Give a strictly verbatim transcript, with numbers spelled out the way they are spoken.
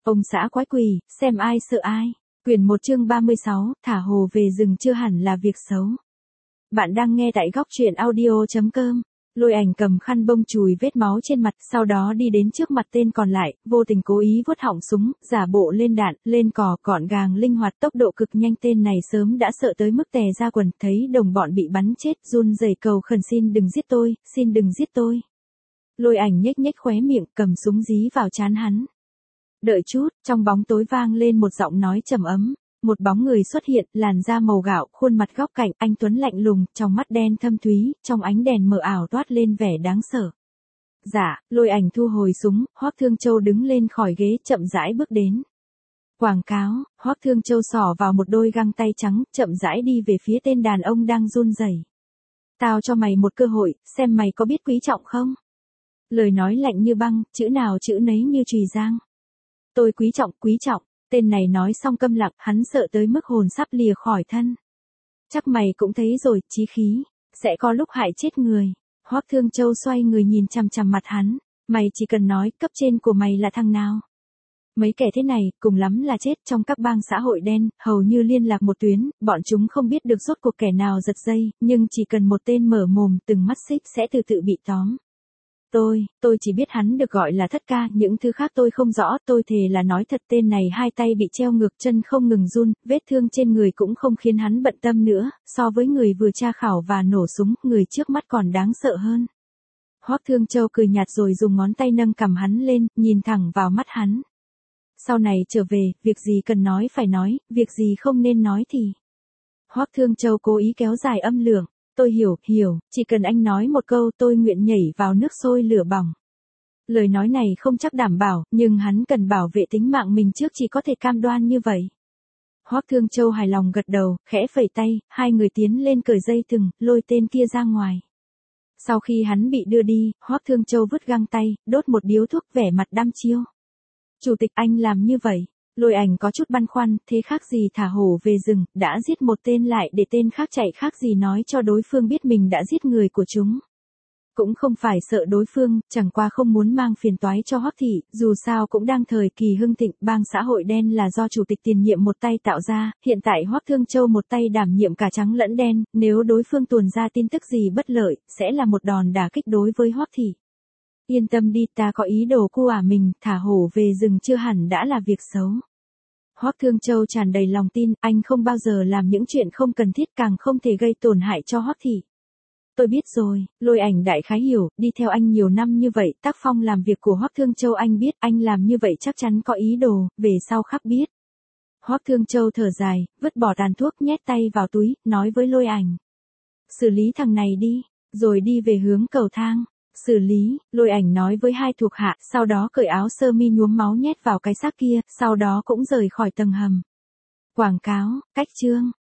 Ông xã quái quỷ, xem ai sợ ai. Quyển một chương ba mươi sáu, thả hồ về rừng chưa hẳn là việc xấu. Bạn đang nghe tại góc truyện audio chấm com. Lôi Ảnh cầm khăn bông chùi vết máu trên mặt, sau đó đi đến trước mặt tên còn lại, vô tình cố ý vuốt họng súng, giả bộ lên đạn, lên cò, gọn gàng linh hoạt, tốc độ cực nhanh. Tên này sớm đã sợ tới mức tè ra quần, thấy đồng bọn bị bắn chết, run rẩy cầu khẩn xin đừng giết tôi, xin đừng giết tôi. Lôi Ảnh nhếch nhếch khóe miệng, cầm súng dí vào trán hắn. Đợi chút, trong bóng tối vang lên một giọng nói trầm ấm. Một bóng người xuất hiện, làn da màu gạo, khuôn mặt góc cạnh, anh tuấn lạnh lùng, trong mắt đen thâm thúy, trong ánh đèn mờ ảo toát lên vẻ đáng sợ. Dạ, Lôi Ảnh thu hồi súng, Hoắc Thương Châu đứng lên khỏi ghế, chậm rãi bước đến. Quảng cáo, Hoắc Thương Châu xỏ vào một đôi găng tay trắng, chậm rãi đi về phía tên đàn ông đang run rẩy. Tao cho mày một cơ hội, xem mày có biết quý trọng không? Lời nói lạnh như băng, chữ nào chữ nấy như chùy giang. Tôi quý trọng, quý trọng. Tên này nói xong câm lặng, hắn sợ tới mức hồn sắp lìa khỏi thân. Chắc mày cũng thấy rồi, chí khí, sẽ có lúc hại chết người. Hoắc Thương Châu xoay người nhìn chằm chằm mặt hắn, mày chỉ cần nói, cấp trên của mày là thằng nào. Mấy kẻ thế này, cùng lắm là chết trong các bang xã hội đen, hầu như liên lạc một tuyến, bọn chúng không biết được rốt cuộc kẻ nào giật dây, nhưng chỉ cần một tên mở mồm, từng mắt xích sẽ từ tự bị tóm. Tôi, tôi chỉ biết hắn được gọi là Thất Ca, những thứ khác tôi không rõ, tôi thề là nói thật. Tên này hai tay bị treo ngược, chân không ngừng run, vết thương trên người cũng không khiến hắn bận tâm nữa, so với người vừa tra khảo và nổ súng, người trước mắt còn đáng sợ hơn. Hoắc Thương Châu cười nhạt rồi dùng ngón tay nâng cằm hắn lên, nhìn thẳng vào mắt hắn. Sau này trở về, việc gì cần nói phải nói, việc gì không nên nói thì. Hoắc Thương Châu cố ý kéo dài âm lượng. Tôi hiểu, hiểu, chỉ cần anh nói một câu tôi nguyện nhảy vào nước sôi lửa bỏng. Lời nói này không chắc đảm bảo, nhưng hắn cần bảo vệ tính mạng mình trước, chỉ có thể cam đoan như vậy. Hoắc Thương Châu hài lòng gật đầu, khẽ phẩy tay, hai người tiến lên cởi dây thừng, lôi tên kia ra ngoài. Sau khi hắn bị đưa đi, Hoắc Thương Châu vứt găng tay, đốt một điếu thuốc, vẻ mặt đăm chiêu. Chủ tịch, anh làm như vậy. Lôi Ảnh có chút băn khoăn, thế khác gì thả hổ về rừng, đã giết một tên lại để tên khác chạy, khác gì nói cho đối phương biết mình đã giết người của chúng. Cũng không phải sợ đối phương, chẳng qua không muốn mang phiền toái cho Hoắc thị, dù sao cũng đang thời kỳ hưng thịnh, bang xã hội đen là do chủ tịch tiền nhiệm một tay tạo ra, hiện tại Hoắc Thương Châu một tay đảm nhiệm cả trắng lẫn đen, nếu đối phương tuồn ra tin tức gì bất lợi, sẽ là một đòn đả kích đối với Hoắc thị. Yên tâm đi, ta có ý đồ cu ả mình, thả hổ về rừng chưa hẳn đã là việc xấu. Hoắc Thương Châu tràn đầy lòng tin, anh không bao giờ làm những chuyện không cần thiết, càng không thể gây tổn hại cho Hoắc thị. Tôi biết rồi, Lôi Ảnh đại khái hiểu, đi theo anh nhiều năm như vậy, tác phong làm việc của Hoắc Thương Châu anh biết, anh làm như vậy chắc chắn có ý đồ, về sau khắc biết. Hoắc Thương Châu thở dài, vứt bỏ tàn thuốc, nhét tay vào túi, nói với Lôi Ảnh. Xử lý thằng này đi, rồi đi về hướng cầu thang. Xử lý, Lôi Ảnh nói với hai thuộc hạ, sau đó cởi áo sơ mi nhuốm máu nhét vào cái xác kia, sau đó cũng rời khỏi tầng hầm. Quảng cáo, cách chương.